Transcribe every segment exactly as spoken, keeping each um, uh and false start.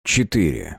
Четыре.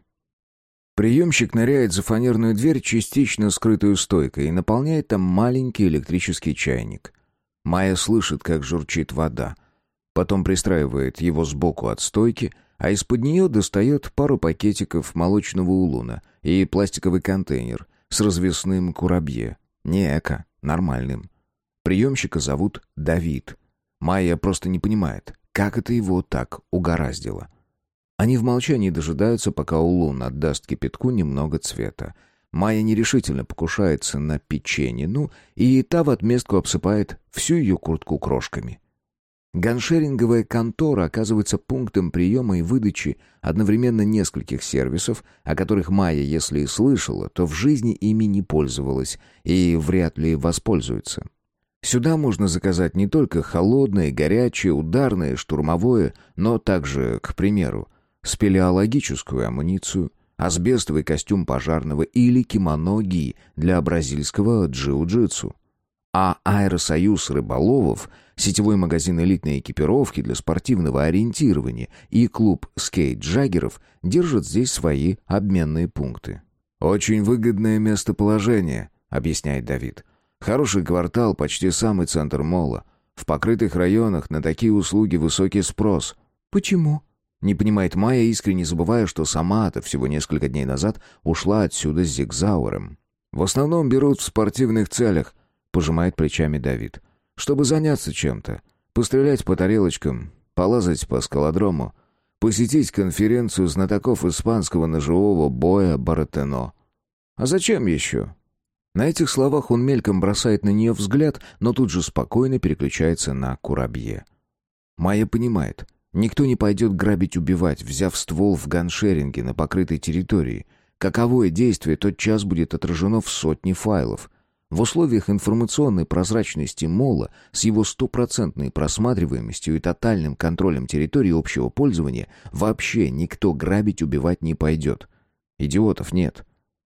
Приемщик ныряет за фанерную дверь, частично скрытую стойкой, и наполняет там маленький электрический чайник. Майя слышит, как журчит вода. Потом пристраивает его сбоку от стойки, а из-под нее достает пару пакетиков молочного улуна и пластиковый контейнер с развесным курабье. Не эко, нормальным. Приемщика зовут Давид. Майя просто не понимает, как это его так угораздило. Они в молчании дожидаются, пока улун отдаст кипятку немного цвета. Майя нерешительно покушается на печенину, и та в отместку обсыпает всю ее куртку крошками. Ганшеринговая контора оказывается пунктом приема и выдачи одновременно нескольких сервисов, о которых Майя, если и слышала, то в жизни ими не пользовалась и вряд ли воспользуется. Сюда можно заказать не только холодное, горячее, ударное, штурмовое, но также, к примеру, спелеологическую амуницию, асбестовый костюм пожарного или кимоно-ги для бразильского джиу-джитсу. А Аэросоюз рыболовов, сетевой магазин элитной экипировки для спортивного ориентирования и клуб скейт-джаггеров держат здесь свои обменные пункты. «Очень выгодное местоположение», — объясняет Давид. «Хороший квартал, почти самый центр мола. В покрытых районах на такие услуги высокий спрос». «Почему?» Не понимает Майя, искренне забывая, что сама-то всего несколько дней назад ушла отсюда с Зигзауэром. «В основном берут в спортивных целях», — пожимает плечами Давид. «Чтобы заняться чем-то. Пострелять по тарелочкам, полазать по скалодрому, посетить конференцию знатоков испанского ножевого боя Баратено. А зачем еще?» На этих словах он мельком бросает на нее взгляд, но тут же спокойно переключается на курабье. Майя понимает. Никто не пойдет грабить-убивать, взяв ствол в ганшеринге на покрытой территории. Каковое действие тотчас будет отражено в сотни файлов. В условиях информационной прозрачности мола с его стопроцентной просматриваемостью и тотальным контролем территории общего пользования вообще никто грабить-убивать не пойдет. Идиотов нет.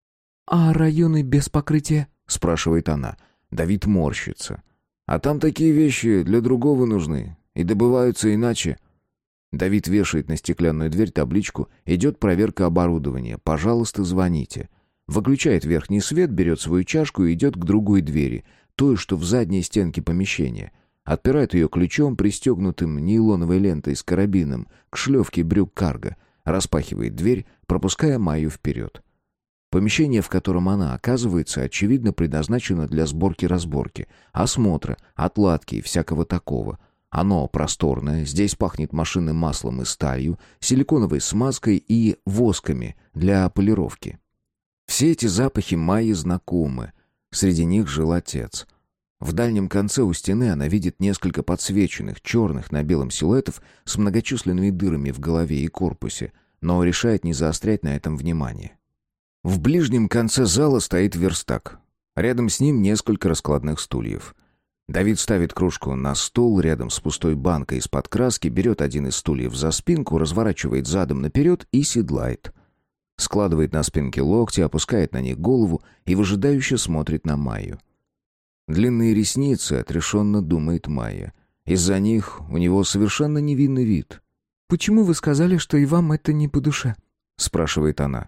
«А районы без покрытия?» — спрашивает она. Давид морщится. «А там такие вещи для другого нужны и добываются иначе». Давид вешает на стеклянную дверь табличку «Идет проверка оборудования. Пожалуйста, звоните». Выключает верхний свет, берет свою чашку и идет к другой двери, той, что в задней стенке помещения. Отпирает ее ключом, пристегнутым нейлоновой лентой с карабином, к шлевке брюк карго. Распахивает дверь, пропуская Майю вперед. Помещение, в котором она оказывается, очевидно предназначено для сборки-разборки, осмотра, отладки и всякого такого. Оно просторное, здесь пахнет машинным маслом и сталью, силиконовой смазкой и восками для полировки. Все эти запахи Майе знакомы. Среди них жил отец. В дальнем конце у стены она видит несколько подсвеченных, черных на белом силуэтов с многочисленными дырами в голове и корпусе, но решает не заострять на этом внимание. В ближнем конце зала стоит верстак. Рядом с ним несколько раскладных стульев. Давид ставит кружку на стол рядом с пустой банкой из-под краски, берет один из стульев за спинку, разворачивает задом наперед и седлает. Складывает на спинке локти, опускает на них голову и выжидающе смотрит на Майю. Длинные ресницы, отрешенно думает Майя. Из-за них у него совершенно невинный вид. «Почему вы сказали, что и вам это не по душе?» — спрашивает она.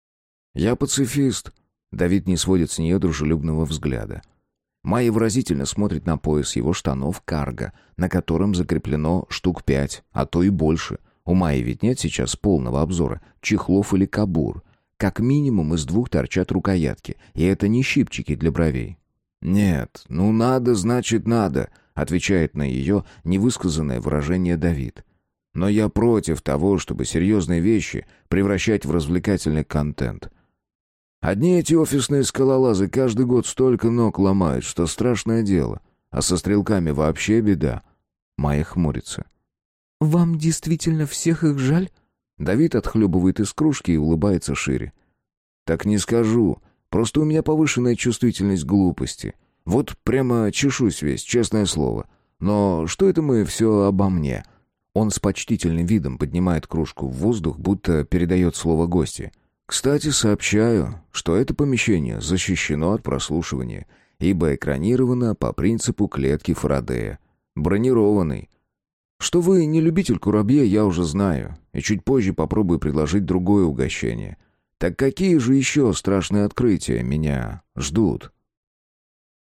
«Я пацифист». Давид не сводит с нее дружелюбного взгляда. Майя выразительно смотрит на пояс его штанов карго, на котором закреплено штук пять, а то и больше. У Майи ведь нет сейчас полного обзора, чехлов или кабур. Как минимум из двух торчат рукоятки, и это не щипчики для бровей. «Нет, ну надо, значит надо», — отвечает на ее невысказанное выражение Давид. «Но я против того, чтобы серьезные вещи превращать в развлекательный контент. Одни эти офисные скалолазы каждый год столько ног ломают, что страшное дело. А со стрелками вообще беда». Майя хмурится. «Вам действительно всех их жаль?» Давид отхлебывает из кружки и улыбается шире. «Так не скажу. Просто у меня повышенная чувствительность к глупости. Вот прямо чешусь весь, честное слово. Но что это мы все обо мне?» Он с почтительным видом поднимает кружку в воздух, будто передает слово гости. «Кстати, сообщаю, что это помещение защищено от прослушивания, ибо экранировано по принципу клетки Фарадея. Бронированный. Что вы не любитель курабье, я уже знаю. и чуть позже попробую предложить другое угощение. Так какие же еще страшные открытия меня ждут?